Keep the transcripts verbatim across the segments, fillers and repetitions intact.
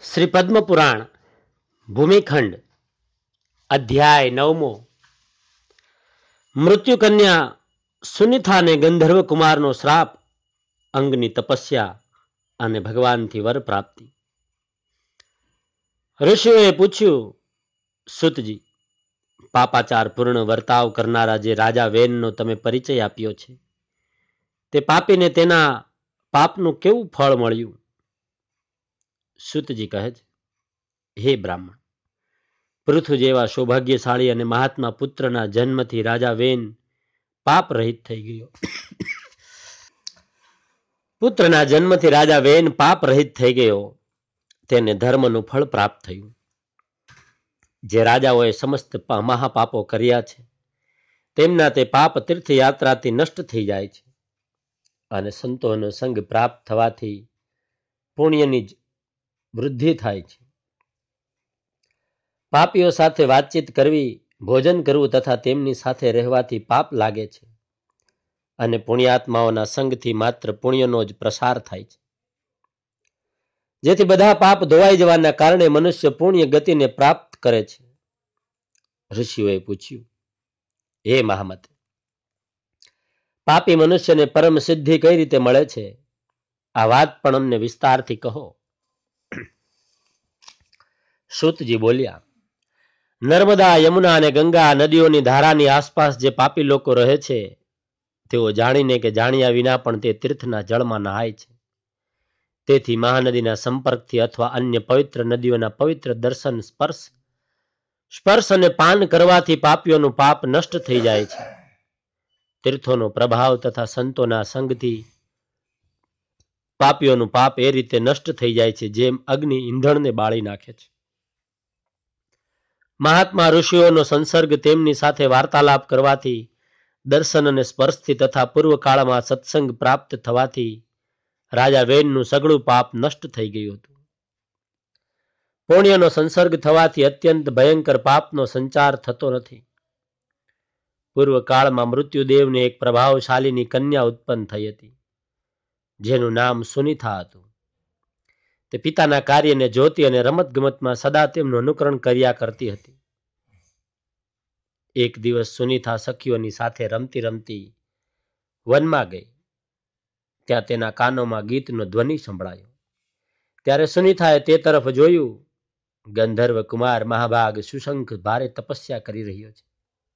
શ્રી પદ્મ પુરાણ ભૂમિખંડ અધ્યાય નવમો. મૃત્યુ કન્યા સુનિથાને ગંધર્વ કુમારનો શ્રાપ, અંગની તપસ્યા અને ભગવાનથી વર પ્રાપ્તિ. ઋષિઓએ પૂછ્યું, સુતજી, પાપાચાર પૂર્ણ વર્તાવ કરનારા જે રાજા વેનનો તમે પરિચય આપ્યો છે, તે પાપીને તેના પાપનું કેવું ફળ મળ્યું? સુતજી કહે છે, હે બ્રાહ્મણ, પૃથુ જેવા સૌભાગ્યશાળી અને મહાત્મા પુત્રના જન્મથી રાજા વેન પાપ રહિત થઈ ગયો. પુત્રના જન્મથી રાજા વેન પાપ રહિત થઈ ગયો. તેને ધર્મનું ફળ પ્રાપ્ત થયું. જે રાજાઓએ સમસ્ત મહાપાપો કર્યા છે, તેમના તે પાપ તીર્થયાત્રાથી નષ્ટ થઈ જાય છે, અને સંતોનો સંગ પ્રાપ્ત થવાથી પુણ્યની વૃદ્ધિ થાય છે. પાપીઓ સાથે વાતચીત કરવી, ભોજન કરવું તથા તેમની સાથે રહેવાથી પાપ લાગે છે, અને પુણ્યાત્માઓના સંગથી માત્ર પુણ્યનો જ પ્રસાર થાય છે, જેથી બધા પાપ ધોવાઈ જવાના કારણે મનુષ્ય પુણ્ય ગતિને પ્રાપ્ત કરે છે. ઋષિઓએ પૂછ્યું, હે મહામતે, પાપી મનુષ્યને પરમ સિદ્ધિ કઈ રીતે મળે છે? આ વાત પણ અમને વિસ્તારથી કહો. સૂતજી બોલ્યા, નર્મદા, યમુના અને ગંગા નદીઓની ધારાની આસપાસ જે પાપી લોકો રહે છે, તેઓ જાણીને કે જાણ્યા વિના પણ તે તીર્થના જળમાં નહાય છે. તેથી મહાનદીના સંપર્કથી અથવા અન્ય પવિત્ર નદીઓના પવિત્ર દર્શન, સ્પર્શ સ્પર્શ અને પાન કરવાથી પાપીઓનું પાપ નષ્ટ થઈ જાય છે. તીર્થોનો પ્રભાવ તથા સંતોના સંગથી પાપીઓનું પાપ એ રીતે નષ્ટ થઈ જાય છે, જેમ અગ્નિ ઈંધણને બાળી નાખે છે. મહાત્મા ઋષિઓનો સંસર્ગ, તેમની સાથે વાર્તાલાપ કરવાથી, દર્શન અને સ્પર્શથી તથા પૂર્વકાળમાં સત્સંગ પ્રાપ્ત થવાથી રાજા વેનનું સઘળું પાપ નષ્ટ થઈ ગયું હતું. પુણ્યનો સંસર્ગ થવાથી અત્યંત ભયંકર પાપનો સંચાર થતો નથી. પૂર્વકાળમાં મૃત્યુદેવને એક પ્રભાવશાળીની કન્યા ઉત્પન્ન થઈ હતી, જેનું નામ સુનિથા હતું. તે પિતાના કાર્યને જોતી અને રમતગમતમાં સદા તેમનું અનુકરણ કર્યા કરતી હતી. એક દિવસ સુનિથા સખીઓની સાથે રમતી રમતી વનમાં ગઈ. ત્યાં તેના કાનોમાં ગીતનો ધ્વનિ સંભળાયો. ત્યારે સુનિથાએ તે તરફ જોયું. ગંધર્વ કુમાર મહાભાગ સુશંખ ભારે તપસ્યા કરી રહ્યો છે.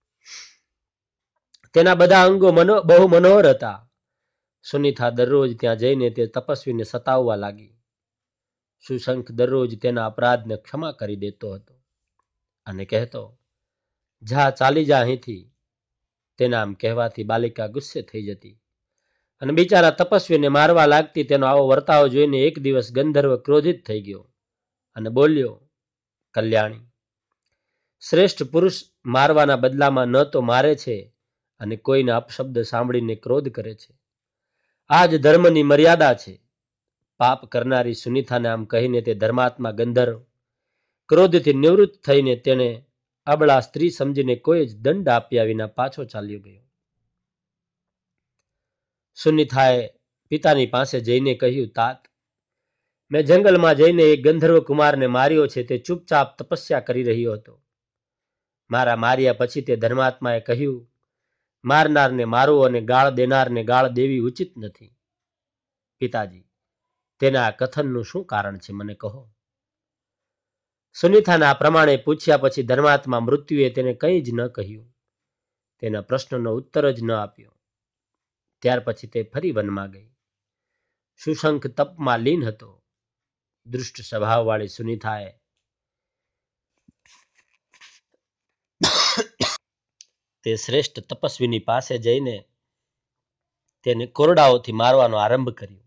તેના બધા અંગો મનો બહુ મનોહર હતા. સુનિથા દરરોજ ત્યાં જઈને તે તપસ્વીને સતાવવા લાગી. સુશંખ દરરોજ તેના અપરાધને ક્ષમા કરી દેતો હતો અને કહેતો, જા, ચાલી જા અહીંથી. તેના આમ કહેવાથી બાલિકા ગુસ્સે થઈ જતી અને બિચારા તપસ્વીને મારવા લાગતી. તેનો આવો વર્તાવ જોઈને એક દિવસ ગંધર્વ ક્રોધિત થઈ ગયો અને બોલ્યો, કલ્યાણી, શ્રેષ્ઠ પુરુષ મારવાના બદલામાં ન તો મારે છે અને કોઈના અપશબ્દ સાંભળીને ક્રોધ કરે છે. આ જ ધર્મની મર્યાદા છે. પાપ કરનારી સુનિથાને આમ કહીને તે ધર્માત્મા ગંધર્વ ક્રોધથી નિવૃત્ત થઈને તેને અબળા સ્ત્રી સમજીને કોઈ જ દંડ આપ્યા વિના પાછો ચાલ્યો ગયો. સુનિથાએ પિતાની પાસે જઈને કહ્યું, તાત, મેં જંગલમાં જઈને એક ગંધર્વ કુમારને માર્યો છે. તે ચૂપચાપ તપસ્યા કરી રહ્યો હતો. મારા માર્યા પછી તે ધર્માત્માએ કહ્યું, મારનારને મારવો અને ગાળ દેનારને ગાળ દેવી ઉચિત નથી. પિતાજી, તેના આ કથનનું શું કારણ છે, મને કહો. સુનિથાના આ પ્રમાણે પૂછ્યા પછી ધર્માત્મા મૃત્યુએ તેને કંઈ જ ન કહ્યું. તેના પ્રશ્નનો ઉત્તર જ ન આપ્યો. ત્યાર પછી તે ફરી વનમાં ગઈ. સુશંખ તપમાં લીન હતો. દુષ્ટ સ્વભાવવાળી સુનિથાએ તે શ્રેષ્ઠ તપસ્વીની પાસે જઈને તેને કોરડાઓથી મારવાનો આરંભ કર્યો.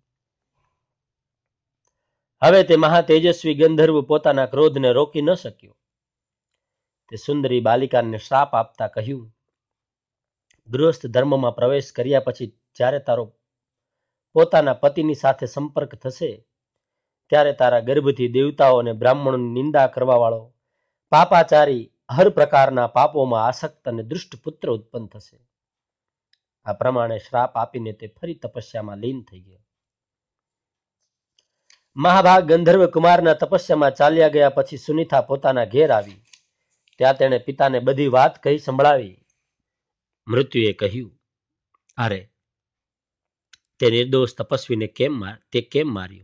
હવે તે મહા તેજસ્વી ગંધર્વ પોતાના ક્રોધને રોકી ન શક્યો. તે સુંદરી બાલિકાને શ્રાપ આપતા કહ્યું, ગૃહસ્થ ધર્મમાં પ્રવેશ કર્યા પછી જ્યારે તારો પોતાના પતિની સાથે સંપર્ક થશે, ત્યારે તારા ગર્ભથી દેવતાઓ અને બ્રાહ્મણોની નિંદા કરવા વાળો પાપાચારી હર પ્રકારના પાપોમાં આસક્ત અને દુષ્ટ પુત્ર ઉત્પન્ન થશે. આ પ્રમાણે શ્રાપ આપીને તે ફરી તપસ્યામાં લીન થઈ ગયો. મહાભાગ ગંધર્વ કુમારના તપસ્યામાં ચાલ્યા ગયા પછી સુનિથા પોતાના ઘેર આવી. ત્યાં તેણે પિતાને બધી વાત કહી સંભળાવી. મૃત્યુએ કહ્યું, અરે તે નિર્દોષ તપસ્વીને કેમ માર તે કેમ માર્યો?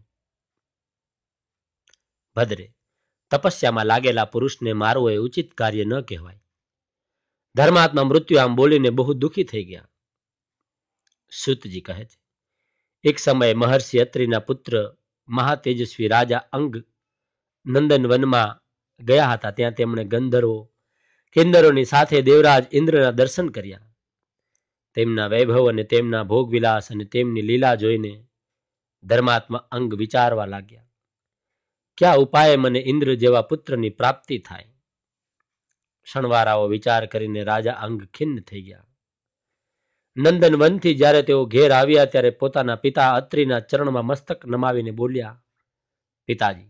ભદ્રે, તપસ્યામાં લાગેલા પુરુષને મારવો એ ઉચિત કાર્ય ન કહેવાય. ધર્માત્મા મૃત્યુ આમ બોલીને બહુ દુઃખી થઈ ગયા. સૂતજી કહે છે, એક સમયે મહર્ષિ અત્રિના પુત્ર મહાતેજસ્વી રાજા અંગ નંદનવનમાં ગયા હતા. ત્યાં તેમણે ગંધર્વો કિન્નરોની સાથે દેવરાજ ઇન્દ્રના દર્શન કર્યા. તેમના વૈભવ અને તેમના ભોગવિલાસ અને તેમની લીલા જોઈને ધર્માત્મા અંગ વિચારવા લાગ્યા, કયા ઉપાયે મને ઇન્દ્ર જેવા પુત્રની પ્રાપ્તિ થાય? ક્ષણવારાઓ વિચાર કરીને રાજા અંગ ખિન્ન થઈ ગયા. નંદનવનથી જ્યારે તેઓ ઘેર આવ્યા ત્યારે પોતાના પિતા અત્રિના ચરણમાં મસ્તક નમાવીને બોલ્યા, પિતાજી,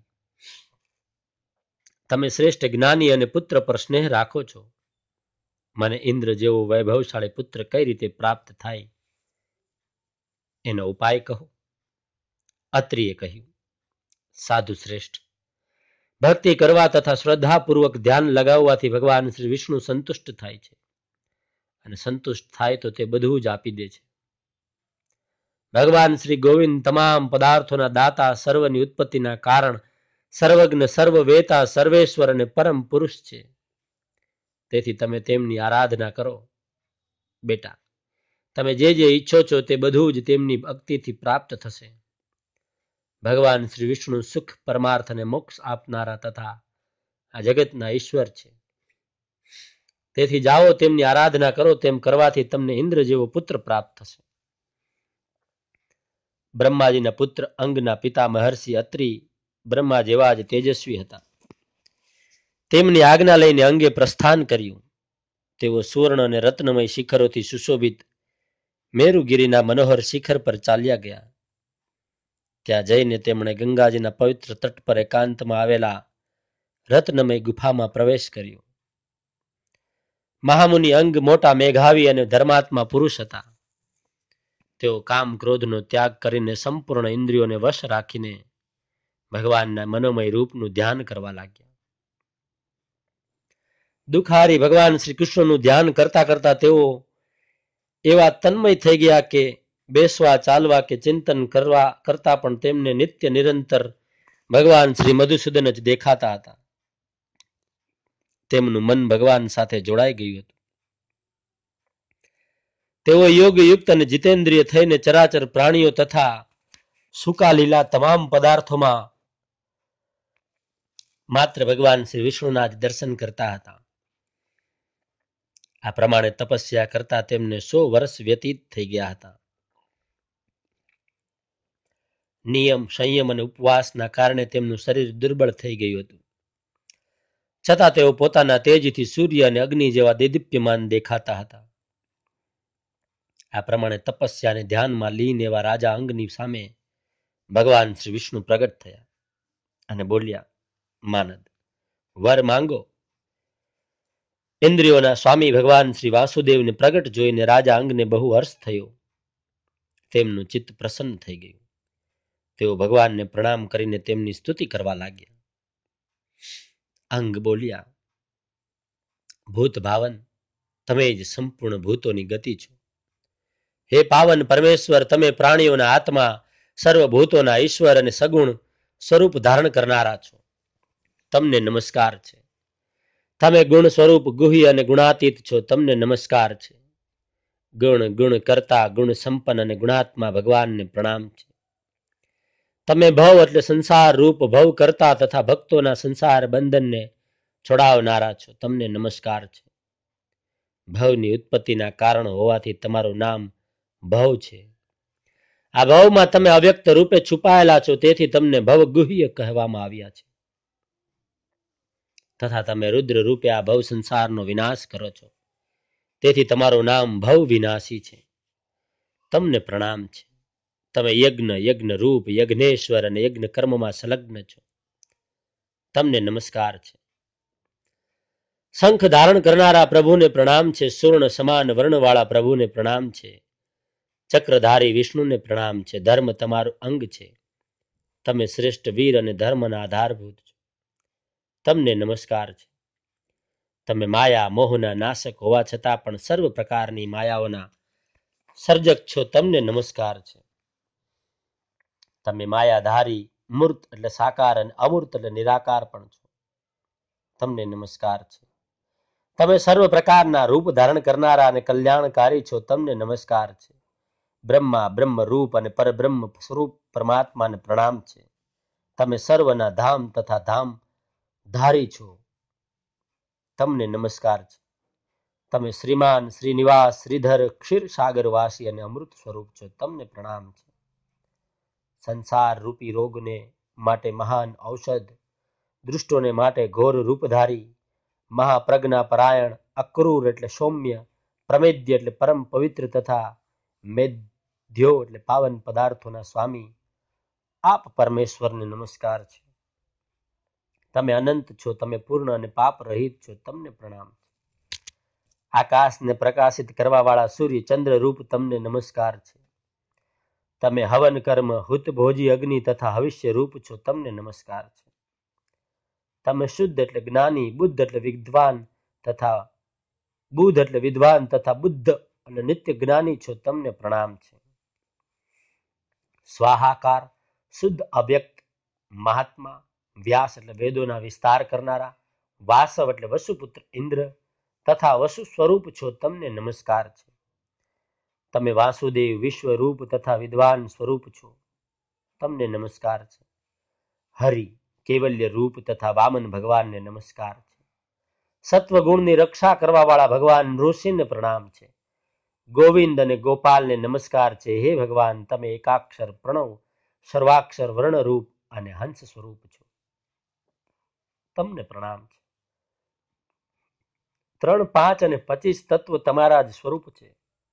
તમે શ્રેષ્ઠ જ્ઞાની અને પુત્ર પર સ્નેહ રાખો છો. મને ઇન્દ્ર જેવો વૈભવશાળી પુત્ર કઈ રીતે પ્રાપ્ત થાય એનો ઉપાય કહો. અત્રિએ કહ્યું, સાધુ શ્રેષ્ઠ, ભક્તિ કરવા તથા શ્રદ્ધાપૂર્વક ધ્યાન લગાવવાથી ભગવાન શ્રી વિષ્ણુ સંતુષ્ટ થાય છે, અને સંતુષ્ટ થાય તો તે બધું જ આપી દે છે. ભગવાન શ્રી ગોવિંદ તમામ પદાર્થોના દાતા, સર્વની ઉત્પત્તિના કારણ, સર્વજ્ઞ, સર્વવેતા, સર્વેશ્વર અને પરમ પુરુષ છે. તેથી તમે તેમની આરાધના કરો. બેટા, તમે જે જે ઈચ્છો છો તે બધું જ તેમની ભક્તિથી પ્રાપ્ત થશે. ભગવાન શ્રી વિષ્ણુ સુખ, પરમાર્થ અને મોક્ષ આપનારા તથા આ જગતના ઈશ્વર છે. તેથી જાઓ, તેમની આરાધના કરો. તેમ કરવાથી તમને ઇન્દ્ર જેવો પુત્ર પ્રાપ્ત થશે. બ્રહ્માજીના પુત્ર અંગના પિતા મહર્ષિ અત્રિ બ્રહ્મા જેવા જ તેજસ્વી હતા. તેમની આજ્ઞા લઈને અંગે પ્રસ્થાન કર્યું. તેઓ સુવર્ણ અને રત્નમય શિખરોથી સુશોભિત મેરુગીરીના મનોહર શિખર પર ચાલ્યા ગયા. ત્યાં જઈને તેમણે ગંગાજીના પવિત્ર તટ પર એકાંતમાં આવેલા રત્નમય ગુફામાં પ્રવેશ કર્યો. મહામુનિ અંગ મોટા મેઘાવી અને ધર્માત્મા પુરુષ હતા. તેઓ કામ ક્રોધનો ત્યાગ કરીને સંપૂર્ણ ઇન્દ્રિયોને વશ રાખીને ભગવાનના મનોમય રૂપનું ધ્યાન કરવા લાગ્યા. દુખારી ભગવાન શ્રી કૃષ્ણનું ધ્યાન કરતા કરતા તેઓ એવા તન્મય થઈ ગયા કે બેસવા, ચાલવા કે ચિંતન કરવા કરતા પણ તેમને નિત્ય નિરંતર ભગવાન શ્રી મધુસૂદન જ દેખાતા હતા. તેમનું મન ભગવાન સાથે જોડાઈ ગયું હતું. તેઓ યોગયુક્ત અને જીતેન્દ્રિય થઈને ચરાચર પ્રાણીઓ તથા સૂકા લીલા તમામ પદાર્થોમાં માત્ર ભગવાન શ્રી વિષ્ણુના જ દર્શન કરતા હતા. આ પ્રમાણે તપસ્યા કરતા તેમને સો વર્ષ વ્યતીત થઈ ગયા હતા. નિયમ, સંયમ અને ઉપવાસના કારણે તેમનું શરીર દુર્બળ થઈ ગયું હતું. છતાં તેઓ પોતાના તેજથી સૂર્ય અને અગ્નિ જેવા દેદીપ્યમાન દેખાતા હતા. આ પ્રમાણે તપસ્યા અને ધ્યાનમાં લીન એવા રાજા અંગની સામે ભગવાન શ્રી વિષ્ણુ પ્રગટ થયા અને બોલ્યા, માનદ, વર માંગો. ઇન્દ્રિયોના સ્વામી ભગવાન શ્રી વાસુદેવને પ્રગટ જોઈને રાજા અંગને બહુ હર્ષ થયો. તેમનું ચિત્ત પ્રસન્ન થઈ ગયું. તેઓ ભગવાનને પ્રણામ કરીને તેમની સ્તુતિ કરવા લાગ્યા. અંગ બોલ્યા, ભૂત ભાવન, તમે જ સંપૂર્ણ ભૂતોની ગતિ છો. હે પાવન પરમેશ્વર, તમે પ્રાણીઓના આત્મા, સર્વભૂતોના ઈશ્વર અને સગુણ સ્વરૂપ ધારણ કરનારા છો. તમને નમસ્કાર છે. તમે ગુણ સ્વરૂપ, ગુહ્ય અને ગુણાતીત છો. તમને નમસ્કાર છે. ગુણ ગુણ કરતા, ગુણ સંપન્ન અને ગુણાત્મા ભગવાનને પ્રણામ છે. તમે ભવ એટલે સંસાર રૂપ ભવ કરતા તથા ભક્તોના સંસાર બંધનને છોડાવનારા છો. તમને નમસ્કાર છે. ભવની ઉત્પત્તિના કારણ હોવાથી તમારું નામ ભવ છે. આ ભવમાં તમે અવ્યક્ત રૂપે છુપાયેલા છો, તેથી તમને ભવ ગુહ્ય કહેવામાં આવ્યા છે. તથા તમે રુદ્ર રૂપે આ ભવ સંસારનો વિનાશ કરો છો, તેથી તમારું નામ ભવ વિનાશી છે. તમને પ્રણામ છે. તમે યજ્ઞ, યજ્ઞ રૂપ, યજ્ઞેશ્વર અને યજ્ઞ કર્મમાં સંલગ્ન છો. તમને નમસ્કાર છે. શંખ ધારણ કરનારા પ્રભુને પ્રણામ છે. સુવર્ણ સમાન વર્ણવાળા પ્રભુને પ્રણામ છે. ચક્રધારી વિષ્ણુને પ્રણામ છે. ધર્મ તમારું અંગ છે. તમે શ્રેષ્ઠ વીર અને ધર્મના આધારભૂત છો. તમને નમસ્કાર છે. તમે માયા મોહના નાશક હોવા છતાં પણ સર્વ પ્રકારની માયાઓના સર્જક છો. તમને નમસ્કાર છે. તમે માયાધારી મૂર્ત એટલે સાકાર અને અમૂર્ત એટલે નિરાકાર પણ છો. તમને નમસ્કાર છે. તમે સર્વ પ્રકારના રૂપ ધારણ કરનારા અને કલ્યાણકારી છો. તમને નમસ્કાર છે. બ્રહ્મા બ્રહ્મ રૂપ અને પરબ્રહ્મ સ્વરૂપ પરમાત્માને પ્રણામ છે. તમે સર્વના ધામ તથા ધામ ધારી છો. તમને નમસ્કાર છે. તમે શ્રીમાન શ્રીનિવાસ શ્રીધર ક્ષીરસાગરવાસી અને અમૃત સ્વરૂપ છો. તમને પ્રણામ છે. સંસાર રૂપી રોગને માટે મહાન ઔષધ, દુષ્ટોને માટે ઘોર રૂપધારી, મહાપ્રજ્ઞા પરાયણ, અક્રૂર એટલે સૌમ્ય, પ્રમેદ્ય એટલે પરમ પવિત્ર તથા મેધ્યો એટલે પાવન પદાર્થોના સ્વામી આપ પરમેશ્વરને નમસ્કાર છે. તમે અનંત છો. તમે પૂર્ણ અને પાપ રહિત છો. તમને પ્રણામ છે. આકાશને પ્રકાશિત કરવા વાળા સૂર્ય ચંદ્ર રૂપ તમને નમસ્કાર છે. તમે હવન કર્મ હુત ભોજી અગ્નિ તથા હવિષ્ય રૂપ છો. તમને નમસ્કાર છે. તમે શુદ્ધ એટલે જ્ઞાની, બુદ્ધ એટલે વિદ્વાન તથા બુદ્ધ એટલે વિદ્વાન તથા બુદ્ધ અને નિત્ય જ્ઞાની છો. તમને પ્રણામ છે. સ્વાહાકાર શુદ્ધ અવ્યક્ત મહાત્મા, વ્યાસ એટલે વેદોના વિસ્તાર કરનારા, વાસવ એટલે વસુપુત્ર ઇન્દ્ર તથા વસુ સ્વરૂપ છો. તમને નમસ્કાર છે. તમે વાસુદેવ વિશ્વરૂપ તથા વિદ્વાન સ્વરૂપ છો. તમને નમસ્કાર છે. હરિ કેવલ્ય રૂપ તથા વામન ભગવાનને નમસ્કાર છે. સત્વગુણની રક્ષા કરવા વાળા ભગવાન ઋષિને પ્રણામ છે. ગોવિંદ અને ગોપાલને નમસ્કાર છે. હે ભગવાન, તમે એકાક્ષર પ્રણવ સર્વાક્ષર વર્ણરૂપ અને હંસ સ્વરૂપ છો. તમને પ્રણામ છે. ત્રણ પાંચ અને પચીસ તત્વ તમારા જ સ્વરૂપ છે.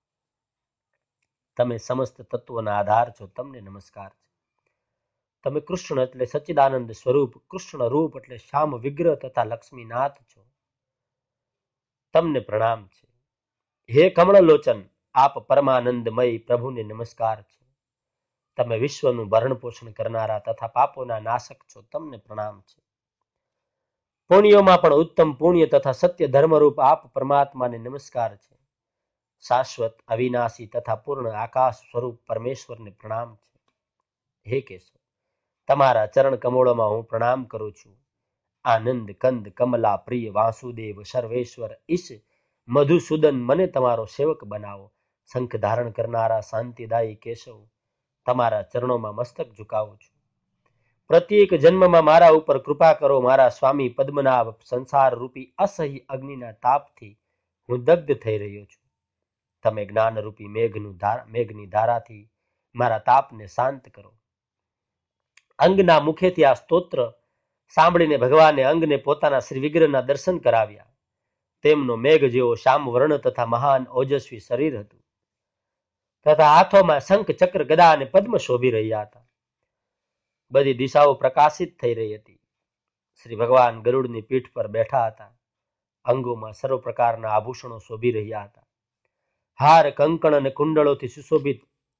તમે સમસ્ત તત્વોના આધાર છો. તમને નમસ્કાર છે. તમે કૃષ્ણ એટલે સચ્ચિદાનંદ સ્વરૂપ, કૃષ્ણ રૂપ એટલે શ્યામ વિગ્રહ તથા લક્ષ્મીનાથ છો. તમને પ્રણામ છે. હે કમળલોચન, આપ પરમાનંદમય પ્રભુને નમસ્કાર છે. તમે વિશ્વનું ભરણ પોષણ કરનારા તથા પાપોના નાશક છો. તમને પ્રણામ છે. પુણ્યોમાં પણ ઉત્તમ પુણ્ય તથા સત્ય ધર્મરૂપ આપ પરમાત્માને નમસ્કાર છે. શાશ્વત અવિનાશી તથા પૂર્ણ આકાશ સ્વરૂપ પરમેશ્વરને પ્રણામ છે. હે કેશવ, તમારા ચરણ કમળોમાં હું પ્રણામ કરું છું. આનંદ કંદ કમલા પ્રિય વાસુદેવ સર્વેશ્વર ઈશ મધુસૂદન, મને તમારો સેવક બનાવો. શંખ ધારણ કરનારા શાંતિદાયી કેશવ, તમારા ચરણોમાં મસ્તક ઝુકાવું છું. પ્રત્યેક જન્મમાં મારા ઉપર કૃપા કરો. મારા સ્વામી પદ્મનાભ, સંસાર રૂપી અસહ્ય અગ્નિના તાપથી હું દગ્ધ થઈ રહ્યો છું. તમે જ્ઞાનરૂપી મેઘનું મેઘની ધારાથી મારા તાપને શાંત કરો. અંગના મુખેથી આ સ્તોત્ર સાંભળીને ભગવાને અંગને પોતાના શ્રી વિગ્રહના દર્શન કરાવ્યા. તેમનો મેઘ જેવો શ્યામ વર્ણ તથા મહાન ઓજસ્વી શરીર હતું તથા હાથોમાં શંખ ચક્ર ગદા અને પદ્મ શોભી રહ્યા હતા. બધી દિશાઓ પ્રકાશિત થઈ રહી હતી. શ્રી ભગવાન ગરુડની પીઠ પર બેઠા હતા. અંગોમાં સર્વ પ્રકારના આભૂષણો શોભી રહ્યા હતા. હાર કંકણ અને કુંડળોથી સુશોભિત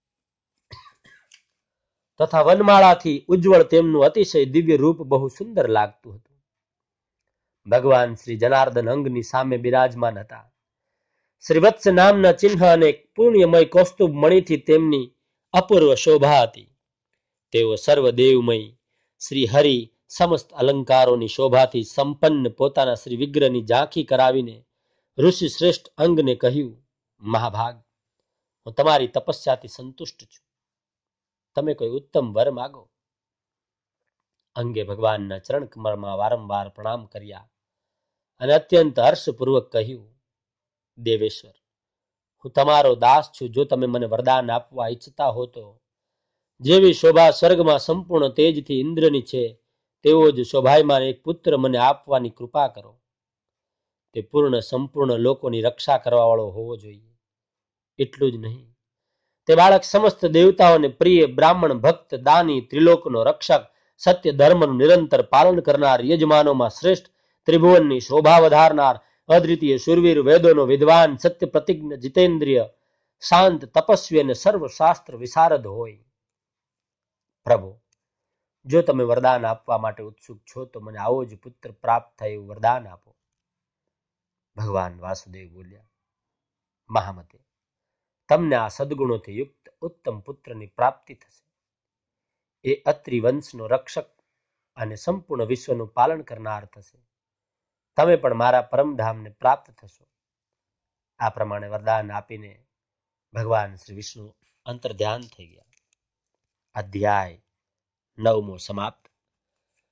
તથા વનમાળાથી ઉજ્જવળ તેમનું અતિશય દિવ્ય રૂપ બહુ સુંદર લાગતું હતું. ભગવાન શ્રી જનાર્દન અંગની સામે બિરાજમાન હતા. શ્રી વત્સ નામના ચિહ્ન અને પુણ્યમય કૌસ્તુભ મણિથી તેમની અપૂર્વ શોભા હતી. તેઓ સર્વદેવમય શ્રી હરિ સમસ્ત અલંકારોની શોભાથી સંપન્ન પોતાના શ્રી વિગ્રહની ઝાંખી કરાવીને ઋષિ શ્રેષ્ઠ અંગને કહ્યું, મહાભાગ, હું તમારી તપસ્યાથી સંતુષ્ટ છું. તમે કોઈ ઉત્તમ વર માગો. અંગે ભગવાનના ચરણ કમળમાં વારંવાર પ્રણામ કર્યા અને અત્યંત હર્ષપૂર્વક કહ્યું, દેવેશ્વર, હું તમારો દાસ છું. જો તમે મને વરદાન આપવા ઈચ્છતા હો તો જેવી શોભા સ્વર્ગમાં સંપૂર્ણ તેજથી ઇન્દ્રની છે તેવો જ શોભાયમાન એક પુત્ર મને આપવાની કૃપા કરો. તે પૂર્ણ સંપૂર્ણ લોકોની રક્ષા કરવા વાળો હોવો જોઈએ. એટલું જ નહીં, તે બાળક સમસ્ત દેવતાઓને પ્રિય, બ્રાહ્મણ, ભક્ત, દાની, ત્રિલોકનો રક્ષક, સત્ય ધર્મનું નિરંતર પાલન કરનાર, યજમાનોમાં શ્રેષ્ઠ, ત્રિભુવનની શોભા વધારનાર, અદ્વિતીય શુરવીર, વેદોનો વિદ્વાન, સત્ય પ્રતિજ્ઞ, જીતેન્દ્રિય, શાંત, તપસ્વી અને સર્વશાસ્ત્ર વિશારદ હોય. પ્રભુ, જો તમે વરદાન આપવા માટે ઉત્સુક છો તો મને આવો જ પુત્ર પ્રાપ્ત થાય એવું વરદાન આપો. ભગવાન વાસુદેવ બોલ્યા, મહામતે, તમને આ સદગુણોથી યુક્ત ઉત્તમ પુત્રની પ્રાપ્તિ થશે. એ અત્રિ વંશનો રક્ષક અને સંપૂર્ણ વિશ્વનું પાલન કરનાર થશે. તમે પણ મારા પરમધામને પ્રાપ્ત થશો. આ પ્રમાણે વરદાન આપીને ભગવાન શ્રી વિષ્ણુ અંતર્ધ્યાન થઈ ગયા. અધ્યાય નવમો સમાપ્ત.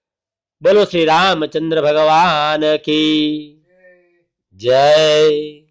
બોલો શ્રી રામચંદ્ર ભગવાન કી જય.